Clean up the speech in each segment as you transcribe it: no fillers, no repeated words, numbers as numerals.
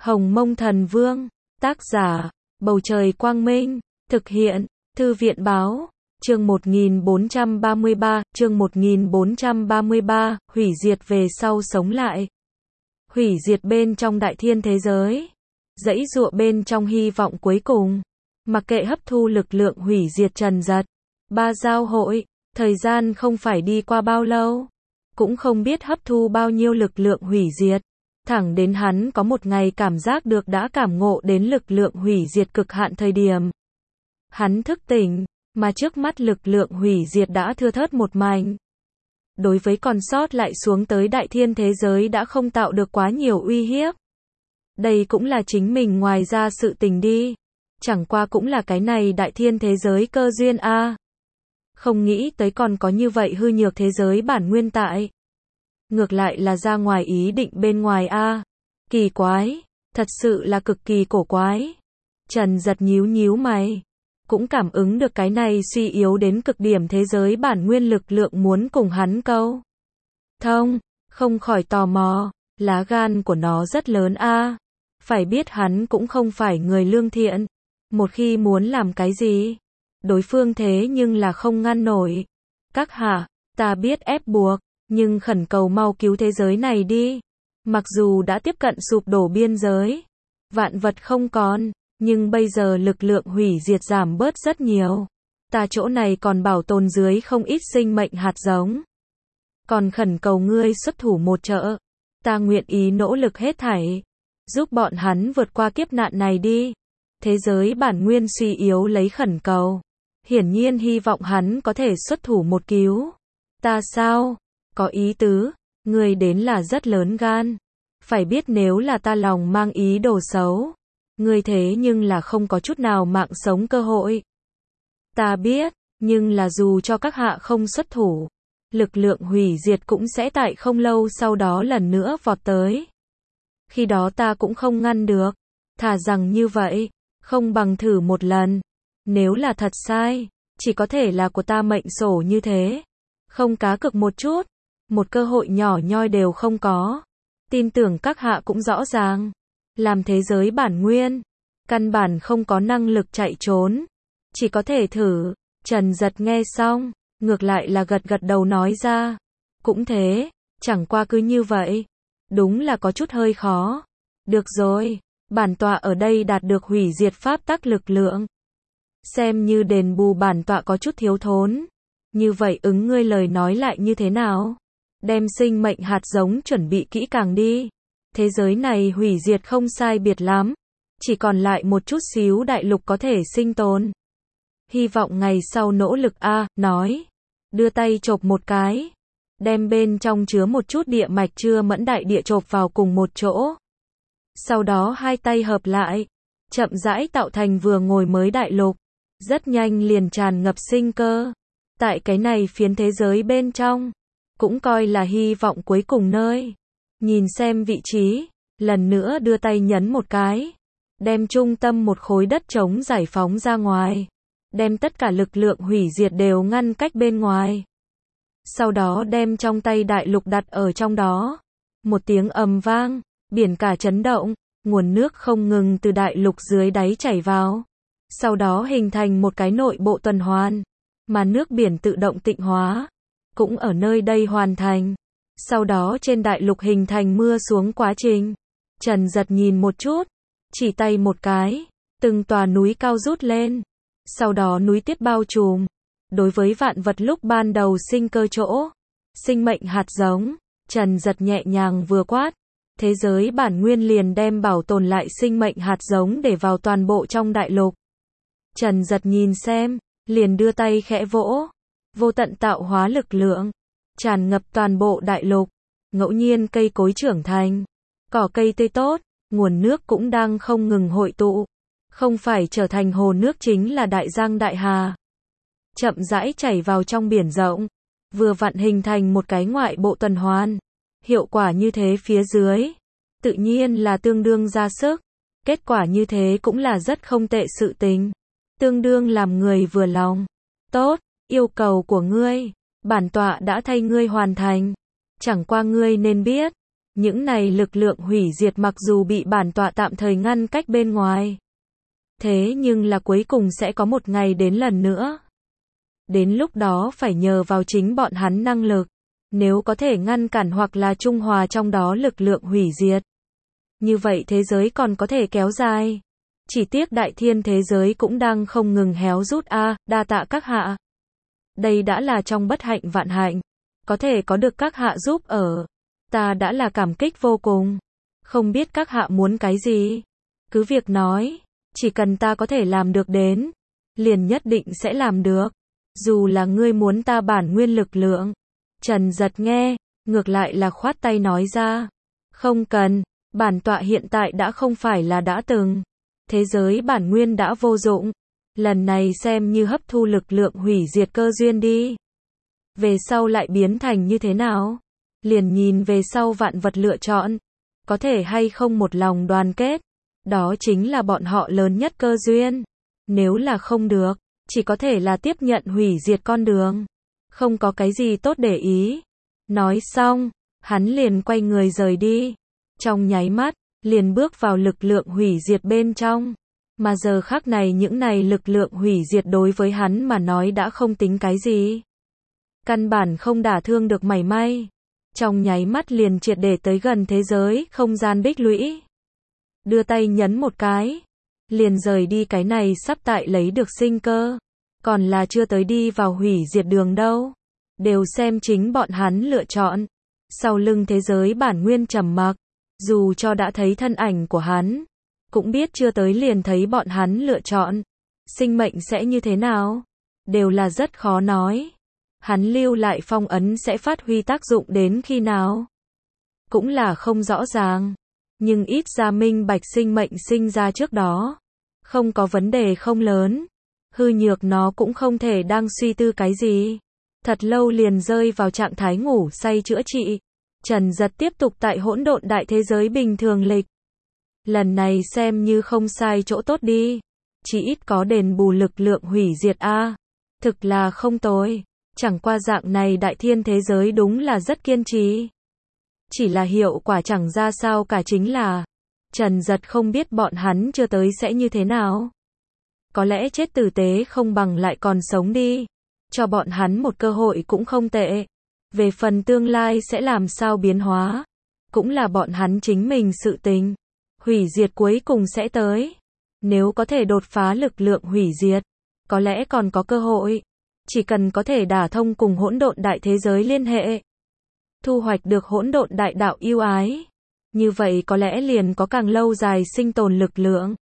Hồng Mông Thần Vương, tác giả, Bầu Trời Quang Minh, thực hiện, Thư viện Báo, chương 1433, hủy diệt về sau sống lại. Hủy diệt bên trong đại thiên thế giới, giãy giụa bên trong hy vọng cuối cùng, mặc kệ hấp thu lực lượng hủy diệt trần giật. Ba giao hội, thời gian không phải đi qua bao lâu, cũng không biết hấp thu bao nhiêu lực lượng hủy diệt. Thẳng đến hắn có một ngày cảm giác được đã cảm ngộ đến lực lượng hủy diệt cực hạn thời điểm. Hắn thức tỉnh, mà trước mắt lực lượng hủy diệt đã thưa thớt một mảnh. Đối với còn sót lại xuống tới đại thiên thế giới đã không tạo được quá nhiều uy hiếp. Đây cũng là chính mình ngoài ra sự tình đi. Chẳng qua cũng là cái này đại thiên thế giới cơ duyên a. Không nghĩ tới còn có như vậy hư nhược thế giới bản nguyên tại. Ngược lại là ra ngoài ý định bên ngoài a. Kỳ quái, thật sự là cực kỳ cổ quái. Trần giật nhíu mày, cũng cảm ứng được cái này suy yếu đến cực điểm thế giới bản nguyên lực lượng muốn cùng hắn câu thông, không khỏi tò mò, lá gan của nó rất lớn a. Phải biết hắn cũng không phải người lương thiện, một khi muốn làm cái gì, đối phương thế nhưng là không ngăn nổi. Các hạ, ta biết ép buộc, nhưng khẩn cầu mau cứu thế giới này đi. Mặc dù đã tiếp cận sụp đổ biên giới, vạn vật không còn, nhưng bây giờ lực lượng hủy diệt giảm bớt rất nhiều. Ta chỗ này còn bảo tồn dưới không ít sinh mệnh hạt giống. Còn khẩn cầu ngươi xuất thủ một trợ. Ta nguyện ý nỗ lực hết thảy, giúp bọn hắn vượt qua kiếp nạn này đi. Thế giới bản nguyên suy yếu lấy khẩn cầu. Hiển nhiên hy vọng hắn có thể xuất thủ một cứu. Ta sao? Có ý tứ, ngươi đến là rất lớn gan. Phải biết nếu là ta lòng mang ý đồ xấu, ngươi thế nhưng là không có chút nào mạng sống cơ hội. Ta biết, nhưng là dù cho các hạ không xuất thủ, lực lượng hủy diệt cũng sẽ tại không lâu sau đó lần nữa vọt tới. Khi đó ta cũng không ngăn được. Thà rằng như vậy, không bằng thử một lần. Nếu là thật sai, chỉ có thể là của ta mệnh sổ như thế. Không cá cược một chút, một cơ hội nhỏ nhoi đều không có. Tin tưởng các hạ cũng rõ ràng. Làm thế giới bản nguyên, căn bản không có năng lực chạy trốn. Chỉ có thể thử. Trần giật nghe xong, ngược lại là gật đầu nói ra. Cũng thế, chẳng qua cứ như vậy. Đúng là có chút hơi khó. Được rồi, bản tọa ở đây đạt được hủy diệt pháp tắc lực lượng. Xem như đền bù bản tọa có chút thiếu thốn. Như vậy ứng ngươi lời nói lại như thế nào? Đem sinh mệnh hạt giống chuẩn bị kỹ càng đi. Thế giới này hủy diệt không sai biệt lắm. Chỉ còn lại một chút xíu đại lục có thể sinh tồn. Hy vọng ngày sau nỗ lực a, nói. Đưa tay chộp một cái. Đem bên trong chứa một chút địa mạch chưa mẫn đại địa chộp vào cùng một chỗ. Sau đó hai tay hợp lại. Chậm rãi tạo thành vừa ngồi mới đại lục. Rất nhanh liền tràn ngập sinh cơ. Tại cái này phiến thế giới bên trong, cũng coi là hy vọng cuối cùng nơi. Nhìn xem vị trí, lần nữa đưa tay nhấn một cái. Đem trung tâm một khối đất trống giải phóng ra ngoài. Đem tất cả lực lượng hủy diệt đều ngăn cách bên ngoài. Sau đó đem trong tay đại lục đặt ở trong đó. Một tiếng ầm vang, biển cả chấn động, nguồn nước không ngừng từ đại lục dưới đáy chảy vào. Sau đó hình thành một cái nội bộ tuần hoàn, mà nước biển tự động tịnh hóa, cũng ở nơi đây hoàn thành. Sau đó trên đại lục hình thành mưa xuống quá trình. Trần giật nhìn một chút, chỉ tay một cái, từng tòa núi cao rút lên. Sau đó núi tuyết bao trùm. Đối với vạn vật lúc ban đầu sinh cơ chỗ, sinh mệnh hạt giống, Trần giật nhẹ nhàng vừa quát. Thế giới bản nguyên liền đem bảo tồn lại sinh mệnh hạt giống để vào toàn bộ trong đại lục. Trần giật nhìn xem, liền đưa tay khẽ vỗ. Vô tận tạo hóa lực lượng, tràn ngập toàn bộ đại lục. Ngẫu nhiên cây cối trưởng thành, cỏ cây tươi tốt, nguồn nước cũng đang không ngừng hội tụ. Không phải trở thành hồ nước chính là đại giang đại hà. Chậm rãi chảy vào trong biển rộng. Vừa vặn hình thành một cái ngoại bộ tuần hoàn. Hiệu quả như thế phía dưới, tự nhiên là tương đương ra sức. Kết quả như thế cũng là rất không tệ sự tình. Tương đương làm người vừa lòng. Tốt, yêu cầu của ngươi, bản tọa đã thay ngươi hoàn thành. Chẳng qua ngươi nên biết, Những này lực lượng hủy diệt mặc dù bị bản tọa tạm thời ngăn cách bên ngoài, thế nhưng là cuối cùng sẽ có một ngày đến lần nữa. Đến lúc đó phải nhờ vào chính bọn hắn năng lực. Nếu có thể ngăn cản hoặc là trung hòa trong đó lực lượng hủy diệt, như vậy thế giới còn có thể kéo dài. Chỉ tiếc đại thiên thế giới cũng đang không ngừng héo rút đa tạ các hạ. Đây đã là trong bất hạnh vạn hạnh. Có thể có được các hạ giúp ở. Ta đã là cảm kích vô cùng. Không biết các hạ muốn cái gì. Cứ việc nói. Chỉ cần ta có thể làm được đến. Liền nhất định sẽ làm được. Dù là ngươi muốn ta bản nguyên lực lượng. Trần Giật nghe. Ngược lại là khoát tay nói ra. Không cần. Bản tọa hiện tại đã không phải là đã từng. Thế giới bản nguyên đã vô dụng. Lần này xem như hấp thu lực lượng hủy diệt cơ duyên đi. Về sau lại biến thành như thế nào? Liền nhìn về sau vạn vật lựa chọn. Có thể hay không một lòng đoàn kết. Đó chính là bọn họ lớn nhất cơ duyên. Nếu là không được, chỉ có thể là tiếp nhận hủy diệt con đường. Không có cái gì tốt để ý. Nói xong, hắn liền quay người rời đi. Trong nháy mắt, liền bước vào lực lượng hủy diệt bên trong. Mà giờ khắc này những này lực lượng hủy diệt đối với hắn mà nói đã không tính cái gì. Căn bản không đả thương được mảy may. Trong nháy mắt liền triệt để tới gần thế giới không gian bích lũy. Đưa tay nhấn một cái. Liền rời đi cái này sắp tại lấy được sinh cơ. Còn là chưa tới đi vào hủy diệt đường đâu. Đều xem chính bọn hắn lựa chọn. Sau lưng thế giới bản nguyên trầm mặc. Dù cho đã thấy thân ảnh của hắn. Cũng biết chưa tới liền thấy bọn hắn lựa chọn. Sinh mệnh sẽ như thế nào? Đều là rất khó nói. Hắn lưu lại phong ấn sẽ phát huy tác dụng đến khi nào? Cũng là không rõ ràng. Nhưng ít ra minh bạch sinh mệnh sinh ra trước đó. Không có vấn đề không lớn. Hư nhược nó cũng không thể đang suy tư cái gì. Thật lâu liền rơi vào trạng thái ngủ say chữa trị. Trần Giật tiếp tục tại hỗn độn đại thế giới bình thường lịch. Lần này xem như không sai chỗ tốt đi. Chỉ ít có đền bù lực lượng hủy diệt Thực là không tồi. Chẳng qua dạng này đại thiên thế giới đúng là rất kiên trì. Chỉ là hiệu quả chẳng ra sao cả chính là Trần Giật không biết bọn hắn chưa tới sẽ như thế nào. Có lẽ chết tử tế không bằng lại còn sống đi. Cho bọn hắn một cơ hội cũng không tệ. Về phần tương lai sẽ làm sao biến hóa. Cũng là bọn hắn chính mình sự tình. Hủy diệt cuối cùng sẽ tới. Nếu có thể đột phá lực lượng hủy diệt. Có lẽ còn có cơ hội. Chỉ cần có thể đả thông cùng hỗn độn đại thế giới liên hệ. Thu hoạch được hỗn độn đại đạo yêu ái. Như vậy có lẽ liền có càng lâu dài sinh tồn lực lượng.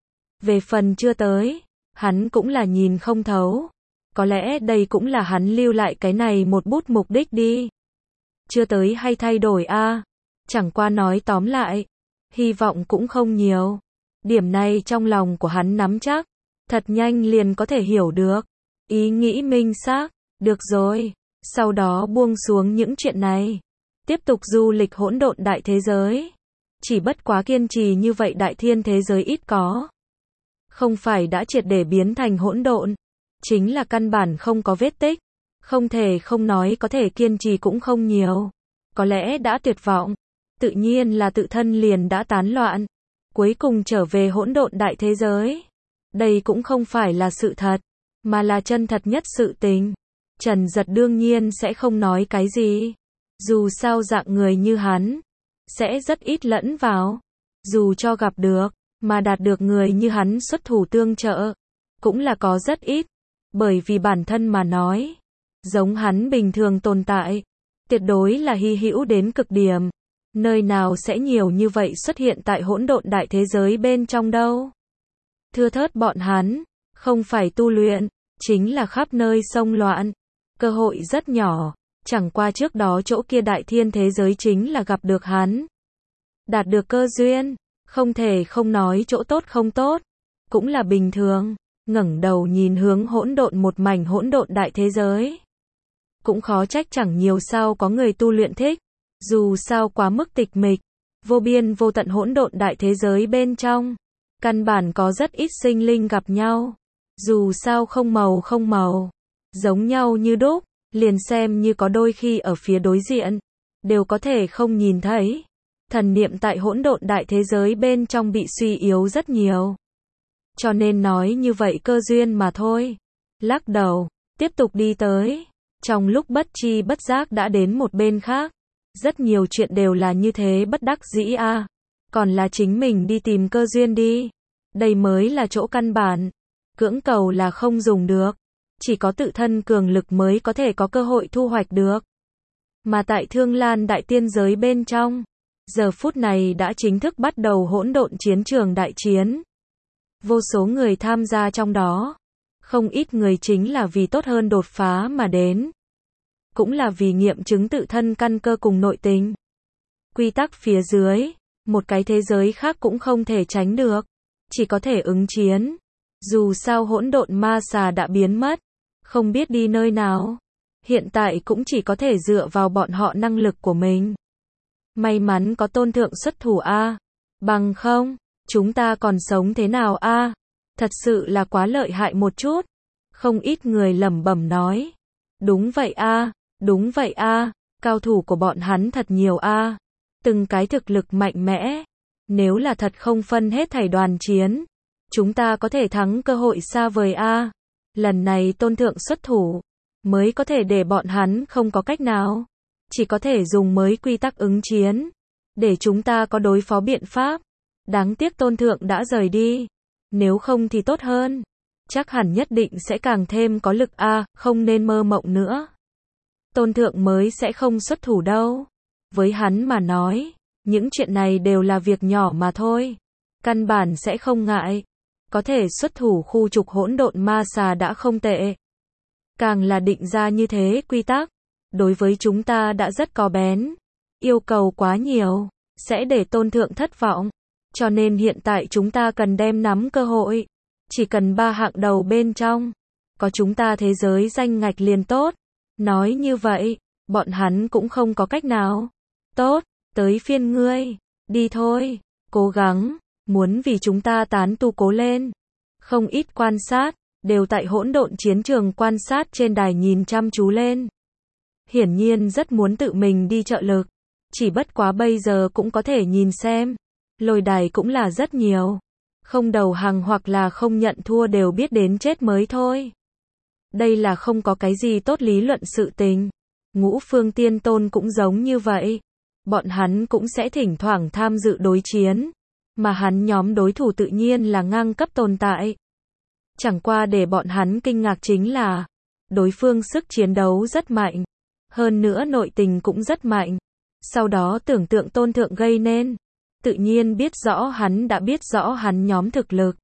Về phần chưa tới. Hắn cũng là nhìn không thấu. Có lẽ đây cũng là hắn lưu lại cái này một bút mục đích đi. Chưa tới hay thay đổi Chẳng qua nói tóm lại. Hy vọng cũng không nhiều. Điểm này trong lòng của hắn nắm chắc. Thật nhanh liền có thể hiểu được. Ý nghĩ minh xác. Được rồi. Sau đó buông xuống những chuyện này. Tiếp tục du lịch hỗn độn đại thế giới. Chỉ bất quá kiên trì như vậy đại thiên thế giới ít có. Không phải đã triệt để biến thành hỗn độn. Chính là căn bản không có vết tích. Không thể không nói có thể kiên trì cũng không nhiều. Có lẽ đã tuyệt vọng. Tự nhiên là tự thân liền đã tán loạn. Cuối cùng trở về hỗn độn đại thế giới. Đây cũng không phải là sự thật. Mà là chân thật nhất sự tình. Trần Giật đương nhiên sẽ không nói cái gì. Dù sao dạng người như hắn. Sẽ rất ít lẫn vào. Dù cho gặp được. Mà đạt được người như hắn xuất thủ tương trợ. Cũng là có rất ít. Bởi vì bản thân mà nói. Giống hắn bình thường tồn tại. Tuyệt đối là hy hữu đến cực điểm. Nơi nào sẽ nhiều như vậy xuất hiện tại hỗn độn đại thế giới bên trong đâu. Thưa thớt bọn hắn. Không phải tu luyện. Chính là khắp nơi xông loạn. Cơ hội rất nhỏ. Chẳng qua trước đó chỗ kia đại thiên thế giới chính là gặp được hắn. Đạt được cơ duyên. Không thể không nói chỗ tốt không tốt. Cũng là bình thường. Ngẩng đầu nhìn hướng hỗn độn một mảnh hỗn độn đại thế giới. Cũng khó trách chẳng nhiều sao có người tu luyện thích. Dù sao quá mức tịch mịch. Vô biên vô tận hỗn độn đại thế giới bên trong. Căn bản có rất ít sinh linh gặp nhau. Dù sao không màu. Giống nhau như đúc. Liền xem như có đôi khi ở phía đối diện. Đều có thể không nhìn thấy. thần niệm tại hỗn độn đại thế giới bên trong bị suy yếu rất nhiều. Cho nên nói như vậy cơ duyên mà thôi. Lắc đầu, tiếp tục đi tới. Trong lúc bất chi bất giác đã đến một bên khác. Rất nhiều chuyện đều là như thế bất đắc dĩ a. Còn là chính mình đi tìm cơ duyên đi. Đây mới là chỗ căn bản. Cưỡng cầu là không dùng được. Chỉ có tự thân cường lực mới có thể có cơ hội thu hoạch được. Mà tại Thương Lan đại tiên giới bên trong, giờ phút này đã chính thức bắt đầu hỗn độn chiến trường đại chiến. Vô số người tham gia trong đó. Không ít người chính là vì tốt hơn đột phá mà đến. Cũng là vì nghiệm chứng tự thân căn cơ cùng nội tình. Quy tắc phía dưới, một cái thế giới khác cũng không thể tránh được. Chỉ có thể ứng chiến. Dù sao hỗn độn ma xà đã biến mất. Không biết đi nơi nào. Hiện tại cũng chỉ có thể dựa vào bọn họ năng lực của mình. May mắn có tôn thượng xuất thủ a. Bằng không, chúng ta còn sống thế nào a? Thật sự là quá lợi hại một chút. Không ít người lẩm bẩm nói. Đúng vậy a, đúng vậy a, cao thủ của bọn hắn thật nhiều a. Từng cái thực lực mạnh mẽ. Nếu là thật không phân hết thảy đoàn chiến, chúng ta có thể thắng cơ hội xa vời a. Lần này tôn thượng xuất thủ, mới có thể để bọn hắn không có cách nào. Chỉ có thể dùng mới quy tắc ứng chiến, để chúng ta có đối phó biện pháp. Đáng tiếc tôn thượng đã rời đi. Nếu không thì tốt hơn. Chắc hẳn nhất định sẽ càng thêm có lực a, không nên mơ mộng nữa. Tôn thượng mới sẽ không xuất thủ đâu. Với hắn mà nói, những chuyện này đều là việc nhỏ mà thôi. Căn bản sẽ không ngại. Có thể xuất thủ khu trục hỗn độn ma xà đã không tệ. Càng là định ra như thế quy tắc, đối với chúng ta đã rất có bén. Yêu cầu quá nhiều, sẽ để tôn thượng thất vọng. Cho nên hiện tại chúng ta cần đem nắm cơ hội. Chỉ cần 3 hạng đầu bên trong, có chúng ta thế giới danh ngạch liền tốt. Nói như vậy, bọn hắn cũng không có cách nào. Tốt, tới phiên ngươi. Đi thôi, cố gắng, muốn vì chúng ta tán tu cố lên. Không ít quan sát, đều tại hỗn độn chiến trường quan sát trên đài nhìn chăm chú lên. Hiển nhiên rất muốn tự mình đi trợ lực. Chỉ bất quá bây giờ cũng có thể nhìn xem. Lôi đài cũng là rất nhiều. Không đầu hàng hoặc là không nhận thua đều biết đến chết mới thôi. Đây là không có cái gì tốt lý luận sự tình. Ngũ phương tiên tôn cũng giống như vậy. Bọn hắn cũng sẽ thỉnh thoảng tham dự đối chiến. Mà hắn nhóm đối thủ tự nhiên là ngang cấp tồn tại. Chẳng qua để bọn hắn kinh ngạc chính là đối phương sức chiến đấu rất mạnh. Hơn nữa nội tình cũng rất mạnh. Sau đó tưởng tượng tôn thượng gây nên. Tự nhiên biết rõ hắn đã biết rõ hắn nhóm thực lực.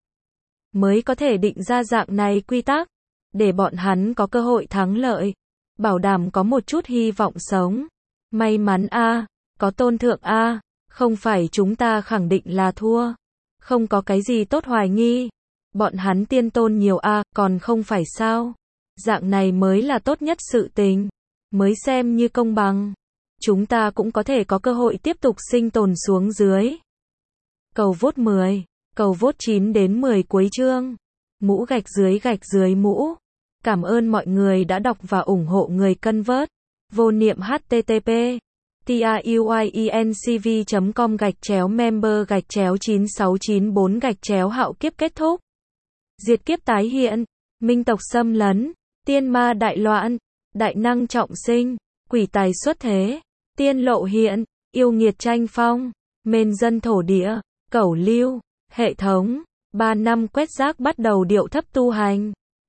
Mới có thể định ra dạng này quy tắc. Để bọn hắn có cơ hội thắng lợi. Bảo đảm có một chút hy vọng sống. May mắn a, có tôn thượng a, không phải chúng ta khẳng định là thua. Không có cái gì tốt hoài nghi. Bọn hắn tiên tôn nhiều a, còn không phải sao. Dạng này mới là tốt nhất sự tình. Mới xem như công bằng. Chúng ta cũng có thể có cơ hội tiếp tục sinh tồn xuống dưới. Cầu vote 10, cầu vote 9 đến 10 cuối chương. Mũ gạch dưới mũ. Cảm ơn mọi người đã đọc và ủng hộ người cân vớt. Vô niệm http truyencv.com/member/9694 hạo kiếp kết thúc. Diệt kiếp tái hiện. Minh tộc xâm lấn. Tiên ma đại loạn. Đại năng trọng sinh. Quỷ tài xuất thế. Tiên lộ hiện. Yêu nghiệt tranh phong. Mên dân thổ địa. Cẩu lưu. Hệ thống. 3 năm quét rác bắt đầu điệu thấp tu hành.